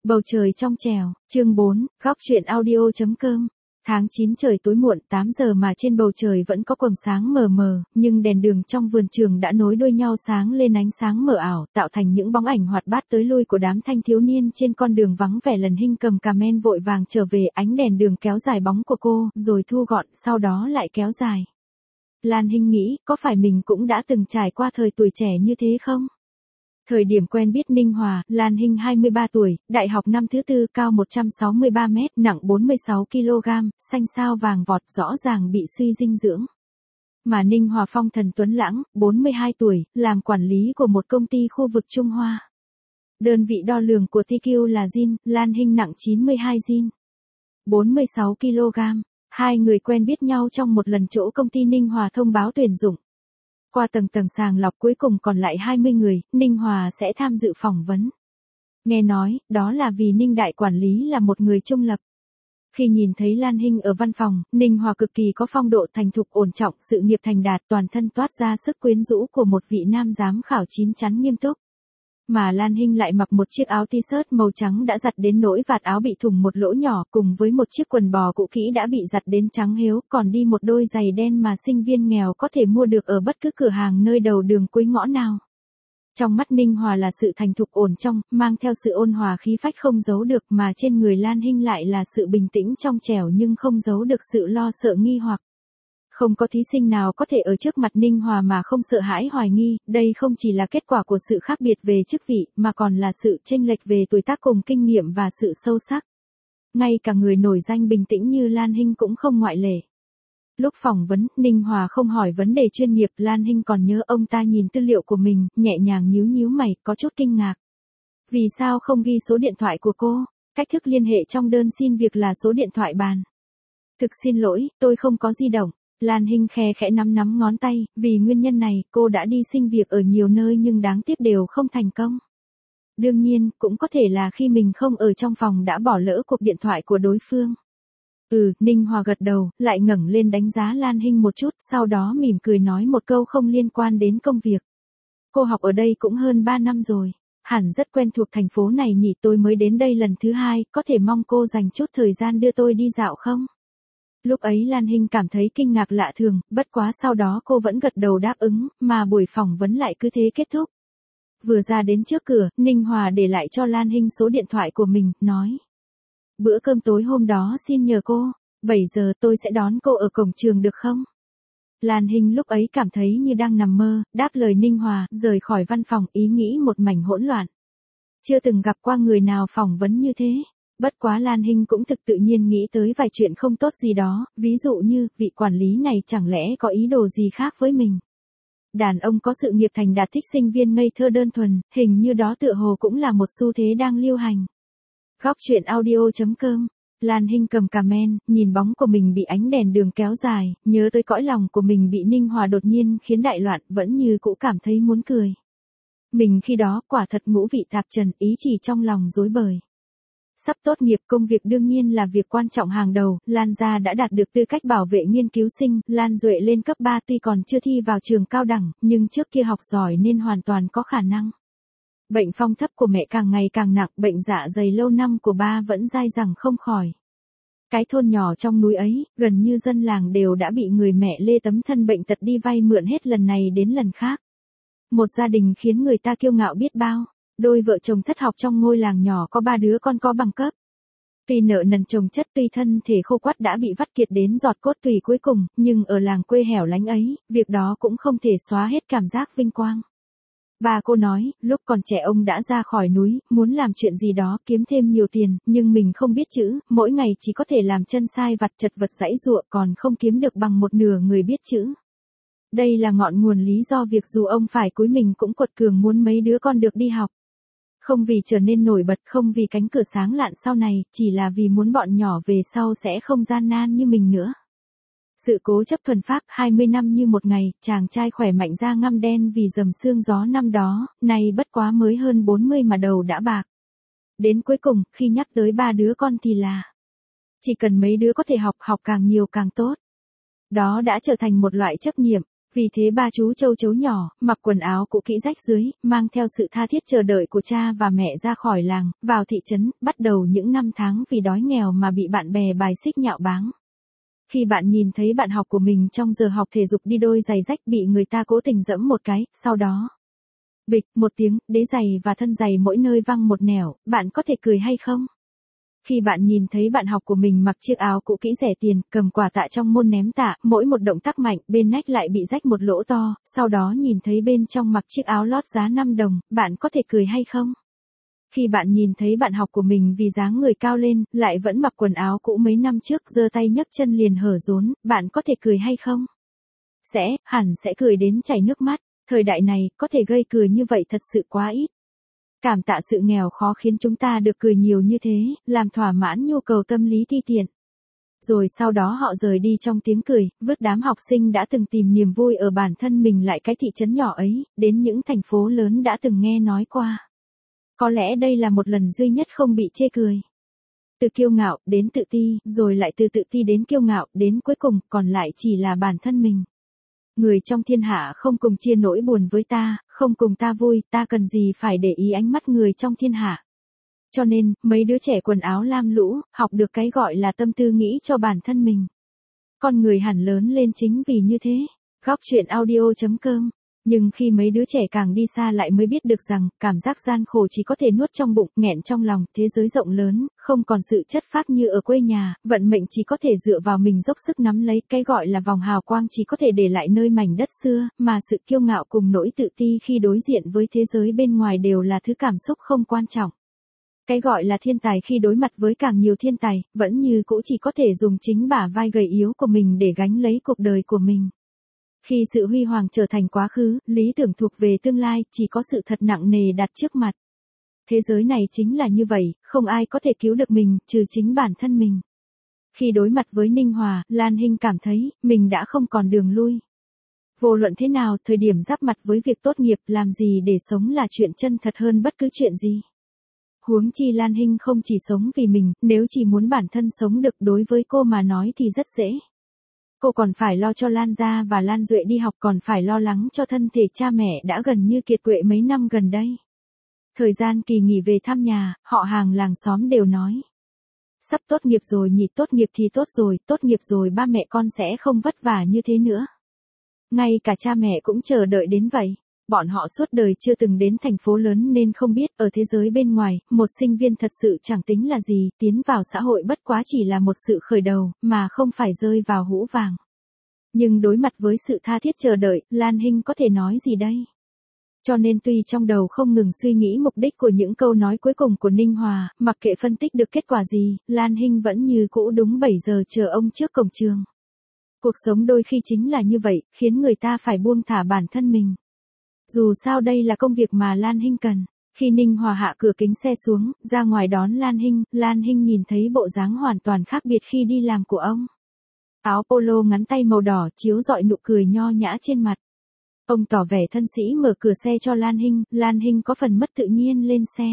Bầu trời trong trẻo, chương 4, góc truyện audio.com. Tháng 9 trời tối muộn 8 giờ mà trên bầu trời vẫn có quầng sáng mờ mờ, nhưng đèn đường trong vườn trường đã nối đuôi nhau sáng lên ánh sáng mờ ảo, tạo thành những bóng ảnh hoạt bát tới lui của đám thanh thiếu niên trên con đường vắng vẻ. Lần Hinh cầm cà men vội vàng trở về, ánh đèn đường kéo dài bóng của cô, rồi thu gọn, sau đó lại kéo dài. Lan Hinh nghĩ, có phải mình cũng đã từng trải qua thời tuổi trẻ như thế không? Thời điểm quen biết Ninh Hòa, Lan Hinh 23 tuổi, đại học năm thứ tư, cao 163 mét, nặng 46 kg, xanh sao vàng vọt, rõ ràng bị suy dinh dưỡng. Mà Ninh Hòa phong thần tuấn lãng, 42 tuổi, làm quản lý của một công ty khu vực Trung Hoa. Đơn vị đo lường của TQ là Jin, Lan Hinh nặng 92 Jin, 46 kg. Hai người quen biết nhau trong một lần chỗ công ty Ninh Hòa thông báo tuyển dụng. Qua tầng sàng lọc cuối cùng còn lại 20 người, Ninh Hòa sẽ tham dự phỏng vấn. Nghe nói, đó là vì Ninh đại quản lý là một người trung lập. Khi nhìn thấy Lan Hinh ở văn phòng, Ninh Hòa cực kỳ có phong độ thành thục ổn trọng, sự nghiệp thành đạt, toàn thân toát ra sức quyến rũ của một vị nam giám khảo chín chắn nghiêm túc. Mà Lan Hinh lại mặc một chiếc áo t-shirt màu trắng đã giặt đến nỗi vạt áo bị thủng một lỗ nhỏ, cùng với một chiếc quần bò cũ kỹ đã bị giặt đến trắng hếu, còn đi một đôi giày đen mà sinh viên nghèo có thể mua được ở bất cứ cửa hàng nơi đầu đường cuối ngõ nào. Trong mắt Ninh Hòa là sự thành thục ổn trong, mang theo sự ôn hòa khí phách không giấu được, mà trên người Lan Hinh lại là sự bình tĩnh trong trẻo nhưng không giấu được sự lo sợ nghi hoặc. Không có thí sinh nào có thể ở trước mặt Ninh Hòa mà không sợ hãi hoài nghi, đây không chỉ là kết quả của sự khác biệt về chức vị, mà còn là sự chênh lệch về tuổi tác cùng kinh nghiệm và sự sâu sắc. Ngay cả người nổi danh bình tĩnh như Lan Hinh cũng không ngoại lệ. Lúc phỏng vấn, Ninh Hòa không hỏi vấn đề chuyên nghiệp, Lan Hinh còn nhớ ông ta nhìn tư liệu của mình, nhẹ nhàng nhíu mày, có chút kinh ngạc. Vì sao không ghi số điện thoại của cô? Cách thức liên hệ trong đơn xin việc là số điện thoại bàn. Thực xin lỗi, tôi không có di động. Lan Hinh khẽ nắm ngón tay, vì nguyên nhân này, cô đã đi xin việc ở nhiều nơi nhưng đáng tiếc đều không thành công. Đương nhiên, cũng có thể là khi mình không ở trong phòng đã bỏ lỡ cuộc điện thoại của đối phương. Ninh Hòa gật đầu, lại ngẩng lên đánh giá Lan Hinh một chút, sau đó mỉm cười nói một câu không liên quan đến công việc. Cô học ở đây cũng hơn 3 năm rồi, hẳn rất quen thuộc thành phố này nhỉ, tôi mới đến đây lần thứ 2, có thể mong cô dành chút thời gian đưa tôi đi dạo không? Lúc ấy Lan Hinh cảm thấy kinh ngạc lạ thường, bất quá sau đó cô vẫn gật đầu đáp ứng, mà buổi phỏng vấn lại cứ thế kết thúc. Vừa ra đến trước cửa, Ninh Hòa để lại cho Lan Hinh số điện thoại của mình, nói. Bữa cơm tối hôm đó xin nhờ cô, 7 giờ tôi sẽ đón cô ở cổng trường được không? Lan Hinh lúc ấy cảm thấy như đang nằm mơ, đáp lời Ninh Hòa, rời khỏi văn phòng, ý nghĩ một mảnh hỗn loạn. Chưa từng gặp qua người nào phỏng vấn như thế. Bất quá Lan Hinh cũng tự nhiên nghĩ tới vài chuyện không tốt gì đó, ví dụ như, vị quản lý này chẳng lẽ có ý đồ gì khác với mình. Đàn ông có sự nghiệp thành đạt thích sinh viên ngây thơ đơn thuần, hình như đó tựa hồ cũng là một xu thế đang lưu hành. Góc truyện audio.com. Lan Hinh cầm cà men, nhìn bóng của mình bị ánh đèn đường kéo dài, nhớ tới cõi lòng của mình bị Ninh Hòa đột nhiên khiến đại loạn, vẫn như cũ cảm thấy muốn cười. Mình khi đó quả thật ngũ vị tạp trần, ý chỉ trong lòng rối bời. Sắp tốt nghiệp, công việc đương nhiên là việc quan trọng hàng đầu, Lan gia đã đạt được tư cách bảo vệ nghiên cứu sinh, Lan Duệ lên cấp 3 tuy còn chưa thi vào trường cao đẳng, nhưng trước kia học giỏi nên hoàn toàn có khả năng. Bệnh phong thấp của mẹ càng ngày càng nặng, bệnh dạ dày lâu năm của ba vẫn dai dẳng không khỏi. Cái thôn nhỏ trong núi ấy, gần như dân làng đều đã bị người mẹ lê tấm thân bệnh tật đi vay mượn hết lần này đến lần khác. Một gia đình khiến người ta kiêu ngạo biết bao. Đôi vợ chồng thất học trong ngôi làng nhỏ có 3 đứa con có bằng cấp. Tuy nợ nần chồng chất, tuy thân thể khô quắt đã bị vắt kiệt đến giọt cốt tủy cuối cùng, nhưng ở làng quê hẻo lánh ấy, việc đó cũng không thể xóa hết cảm giác vinh quang. Bà cô nói, lúc còn trẻ ông đã ra khỏi núi, muốn làm chuyện gì đó kiếm thêm nhiều tiền, nhưng mình không biết chữ, mỗi ngày chỉ có thể làm chân sai vặt chật vật giãy giụa, còn không kiếm được bằng một nửa người biết chữ. Đây là ngọn nguồn lý do việc dù ông phải cúi mình cũng quật cường muốn mấy đứa con được đi học. Không vì trở nên nổi bật, không vì cánh cửa sáng lạn sau này, chỉ là vì muốn bọn nhỏ về sau sẽ không gian nan như mình nữa. Sự cố chấp thuần phác, 20 năm như một ngày, chàng trai khỏe mạnh da ngăm đen vì dầm sương gió năm đó, nay bất quá mới hơn 40 mà đầu đã bạc. Đến cuối cùng, khi nhắc tới 3 đứa con thì là, chỉ cần mấy đứa có thể học càng nhiều càng tốt. Đó đã trở thành một loại chấp niệm. Vì thế ba chú châu chấu nhỏ, mặc quần áo cũ kỹ rách dưới, mang theo sự tha thiết chờ đợi của cha và mẹ ra khỏi làng, vào thị trấn, bắt đầu những năm tháng vì đói nghèo mà bị bạn bè bài xích nhạo báng. Khi bạn nhìn thấy bạn học của mình trong giờ học thể dục đi đôi giày rách bị người ta cố tình giẫm một cái, sau đó bịch một tiếng, đế giày và thân giày mỗi nơi văng một nẻo, bạn có thể cười hay không? Khi bạn nhìn thấy bạn học của mình mặc chiếc áo cũ kỹ rẻ tiền, cầm quả tạ trong môn ném tạ, mỗi một động tác mạnh, bên nách lại bị rách một lỗ to, sau đó nhìn thấy bên trong mặc chiếc áo lót giá 5 đồng, bạn có thể cười hay không? Khi bạn nhìn thấy bạn học của mình vì dáng người cao lên, lại vẫn mặc quần áo cũ mấy năm trước, giơ tay nhấc chân liền hở rốn, bạn có thể cười hay không? Hẳn sẽ cười đến chảy nước mắt. Thời đại này, có thể gây cười như vậy thật sự quá ít. Cảm tạ sự nghèo khó khiến chúng ta được cười nhiều như thế, làm thỏa mãn nhu cầu tâm lý ti tiện. Rồi sau đó họ rời đi trong tiếng cười, vứt đám học sinh đã từng tìm niềm vui ở bản thân mình lại cái thị trấn nhỏ ấy, đến những thành phố lớn đã từng nghe nói qua. Có lẽ đây là một lần duy nhất không bị chê cười. Từ kiêu ngạo đến tự ti, rồi lại từ tự ti đến kiêu ngạo, đến cuối cùng còn lại chỉ là bản thân mình. Người trong thiên hạ không cùng chia nỗi buồn với ta, không cùng ta vui, ta cần gì phải để ý ánh mắt người trong thiên hạ. Cho nên, mấy đứa trẻ quần áo lam lũ, học được cái gọi là tâm tư nghĩ cho bản thân mình. Con người hẳn lớn lên chính vì như thế. Góc chuyện audio.com. Nhưng khi mấy đứa trẻ càng đi xa lại mới biết được rằng, cảm giác gian khổ chỉ có thể nuốt trong bụng, nghẹn trong lòng, thế giới rộng lớn, không còn sự chất phác như ở quê nhà, vận mệnh chỉ có thể dựa vào mình dốc sức nắm lấy, cái gọi là vòng hào quang chỉ có thể để lại nơi mảnh đất xưa, mà sự kiêu ngạo cùng nỗi tự ti khi đối diện với thế giới bên ngoài đều là thứ cảm xúc không quan trọng. Cái gọi là thiên tài khi đối mặt với càng nhiều thiên tài, vẫn như cũ chỉ có thể dùng chính bả vai gầy yếu của mình để gánh lấy cuộc đời của mình. Khi sự huy hoàng trở thành quá khứ, lý tưởng thuộc về tương lai, chỉ có sự thật nặng nề đặt trước mặt. Thế giới này chính là như vậy, không ai có thể cứu được mình, trừ chính bản thân mình. Khi đối mặt với Ninh Hòa, Lan Hinh cảm thấy, mình đã không còn đường lui. Vô luận thế nào, thời điểm giáp mặt với việc tốt nghiệp, làm gì để sống là chuyện chân thật hơn bất cứ chuyện gì. Huống chi Lan Hinh không chỉ sống vì mình, nếu chỉ muốn bản thân sống được đối với cô mà nói thì rất dễ. Cô còn phải lo cho Lan gia và Lan Duệ đi học, còn phải lo lắng cho thân thể cha mẹ đã gần như kiệt quệ mấy năm gần đây. Thời gian kỳ nghỉ về thăm nhà, họ hàng làng xóm đều nói. Sắp tốt nghiệp rồi nhỉ, tốt nghiệp thì tốt nghiệp rồi ba mẹ con sẽ không vất vả như thế nữa. Ngay cả cha mẹ cũng chờ đợi đến vậy. Bọn họ suốt đời chưa từng đến thành phố lớn nên không biết ở thế giới bên ngoài, một sinh viên thật sự chẳng tính là gì, tiến vào xã hội bất quá chỉ là một sự khởi đầu, mà không phải rơi vào hũ vàng. Nhưng đối mặt với sự tha thiết chờ đợi, Lan Hinh có thể nói gì đây? Cho nên tuy trong đầu không ngừng suy nghĩ mục đích của những câu nói cuối cùng của Ninh Hòa, mặc kệ phân tích được kết quả gì, Lan Hinh vẫn như cũ đúng 7 giờ chờ ông trước cổng trường. Cuộc sống đôi khi chính là như vậy, khiến người ta phải buông thả bản thân mình. Dù sao đây là công việc mà Lan Hinh cần. Khi Ninh Hòa hạ cửa kính xe xuống, ra ngoài đón Lan Hinh nhìn thấy bộ dáng hoàn toàn khác biệt khi đi làm của ông. Áo polo ngắn tay màu đỏ chiếu rọi nụ cười nho nhã trên mặt. Ông tỏ vẻ thân sĩ mở cửa xe cho Lan Hinh có phần mất tự nhiên lên xe.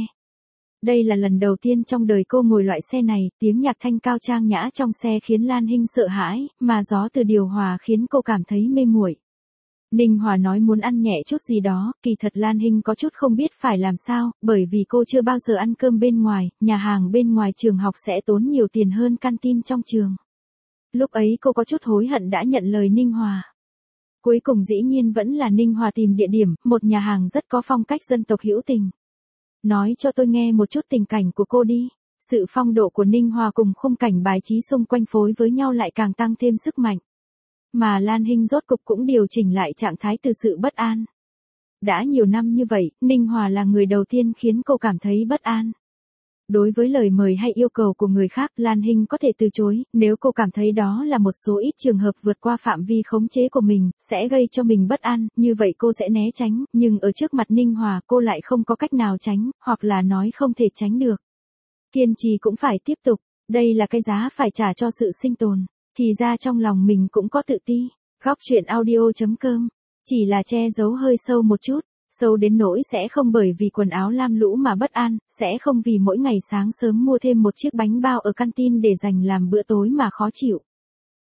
Đây là lần đầu tiên trong đời cô ngồi loại xe này, tiếng nhạc thanh cao trang nhã trong xe khiến Lan Hinh sợ hãi, mà gió từ điều hòa khiến cô cảm thấy mê muội. Ninh Hòa nói muốn ăn nhẹ chút gì đó, kỳ thật Lan Hinh có chút không biết phải làm sao, bởi vì cô chưa bao giờ ăn cơm bên ngoài, nhà hàng bên ngoài trường học sẽ tốn nhiều tiền hơn canteen trong trường. Lúc ấy cô có chút hối hận đã nhận lời Ninh Hòa. Cuối cùng dĩ nhiên vẫn là Ninh Hòa tìm địa điểm, một nhà hàng rất có phong cách dân tộc hữu tình. Nói cho tôi nghe một chút tình cảnh của cô đi. Sự phong độ của Ninh Hòa cùng khung cảnh bài trí xung quanh phối với nhau lại càng tăng thêm sức mạnh. Mà Lan Hinh rốt cục cũng điều chỉnh lại trạng thái từ sự bất an. Đã nhiều năm như vậy, Ninh Hòa là người đầu tiên khiến cô cảm thấy bất an. Đối với lời mời hay yêu cầu của người khác, Lan Hinh có thể từ chối, nếu cô cảm thấy đó là một số ít trường hợp vượt qua phạm vi khống chế của mình, sẽ gây cho mình bất an, như vậy cô sẽ né tránh, nhưng ở trước mặt Ninh Hòa cô lại không có cách nào tránh, hoặc là nói không thể tránh được. Kiên trì cũng phải tiếp tục, đây là cái giá phải trả cho sự sinh tồn. Thì ra trong lòng mình cũng có tự ti. Góc chuyện audio.com. Chỉ là che giấu hơi sâu một chút, sâu đến nỗi sẽ không bởi vì quần áo lam lũ mà bất an, sẽ không vì mỗi ngày sáng sớm mua thêm một chiếc bánh bao ở canteen để dành làm bữa tối mà khó chịu.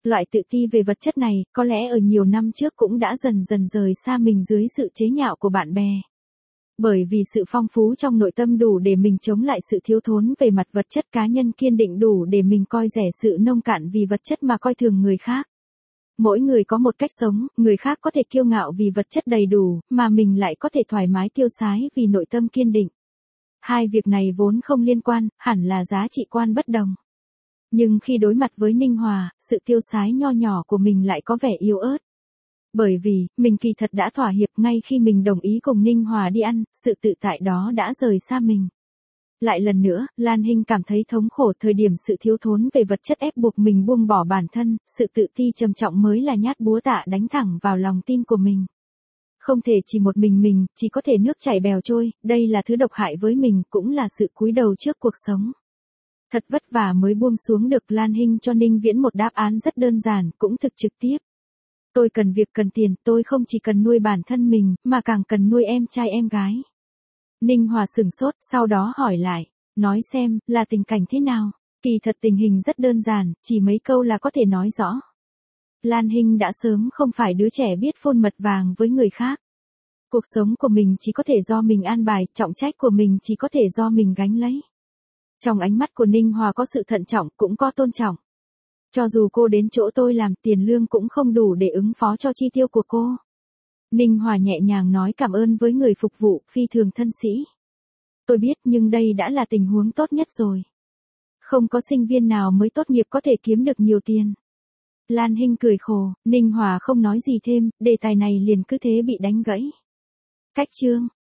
Loại tự ti về vật chất này, có lẽ ở nhiều năm trước cũng đã dần dần rời xa mình dưới sự chế nhạo của bạn bè. Bởi vì sự phong phú trong nội tâm đủ để mình chống lại sự thiếu thốn về mặt vật chất, cá nhân kiên định đủ để mình coi rẻ sự nông cạn vì vật chất mà coi thường người khác. Mỗi người có một cách sống, người khác có thể kiêu ngạo vì vật chất đầy đủ, mà mình lại có thể thoải mái tiêu sái vì nội tâm kiên định. Hai việc này vốn không liên quan, hẳn là giá trị quan bất đồng. Nhưng khi đối mặt với Ninh Hòa, sự tiêu sái nho nhỏ của mình lại có vẻ yếu ớt. Bởi vì, mình kỳ thật đã thỏa hiệp ngay khi mình đồng ý cùng Ninh Hòa đi ăn, sự tự tại đó đã rời xa mình. Lại lần nữa, Lan Hinh cảm thấy thống khổ thời điểm sự thiếu thốn về vật chất ép buộc mình buông bỏ bản thân, sự tự ti trầm trọng mới là nhát búa tạ đánh thẳng vào lòng tin của mình. Không thể chỉ một mình, chỉ có thể nước chảy bèo trôi, đây là thứ độc hại với mình, cũng là sự cúi đầu trước cuộc sống. Thật vất vả mới buông xuống được. Lan Hinh cho Ninh Viễn một đáp án rất đơn giản, cũng thực trực tiếp. Tôi cần việc cần tiền, tôi không chỉ cần nuôi bản thân mình, mà càng cần nuôi em trai em gái. Ninh Hòa sửng sốt, sau đó hỏi lại, nói xem, là tình cảnh thế nào? Kỳ thật tình hình rất đơn giản, chỉ mấy câu là có thể nói rõ. Lan Hinh đã sớm không phải đứa trẻ biết phôn mật vàng với người khác. Cuộc sống của mình chỉ có thể do mình an bài, trọng trách của mình chỉ có thể do mình gánh lấy. Trong ánh mắt của Ninh Hòa có sự thận trọng, cũng có tôn trọng. Cho dù cô đến chỗ tôi làm, tiền lương cũng không đủ để ứng phó cho chi tiêu của cô. Ninh Hòa nhẹ nhàng nói cảm ơn với người phục vụ, phi thường thân sĩ. Tôi biết, nhưng đây đã là tình huống tốt nhất rồi. Không có sinh viên nào mới tốt nghiệp có thể kiếm được nhiều tiền. Lan Hinh cười khổ, Ninh Hòa không nói gì thêm, đề tài này liền cứ thế bị đánh gãy. Cách chương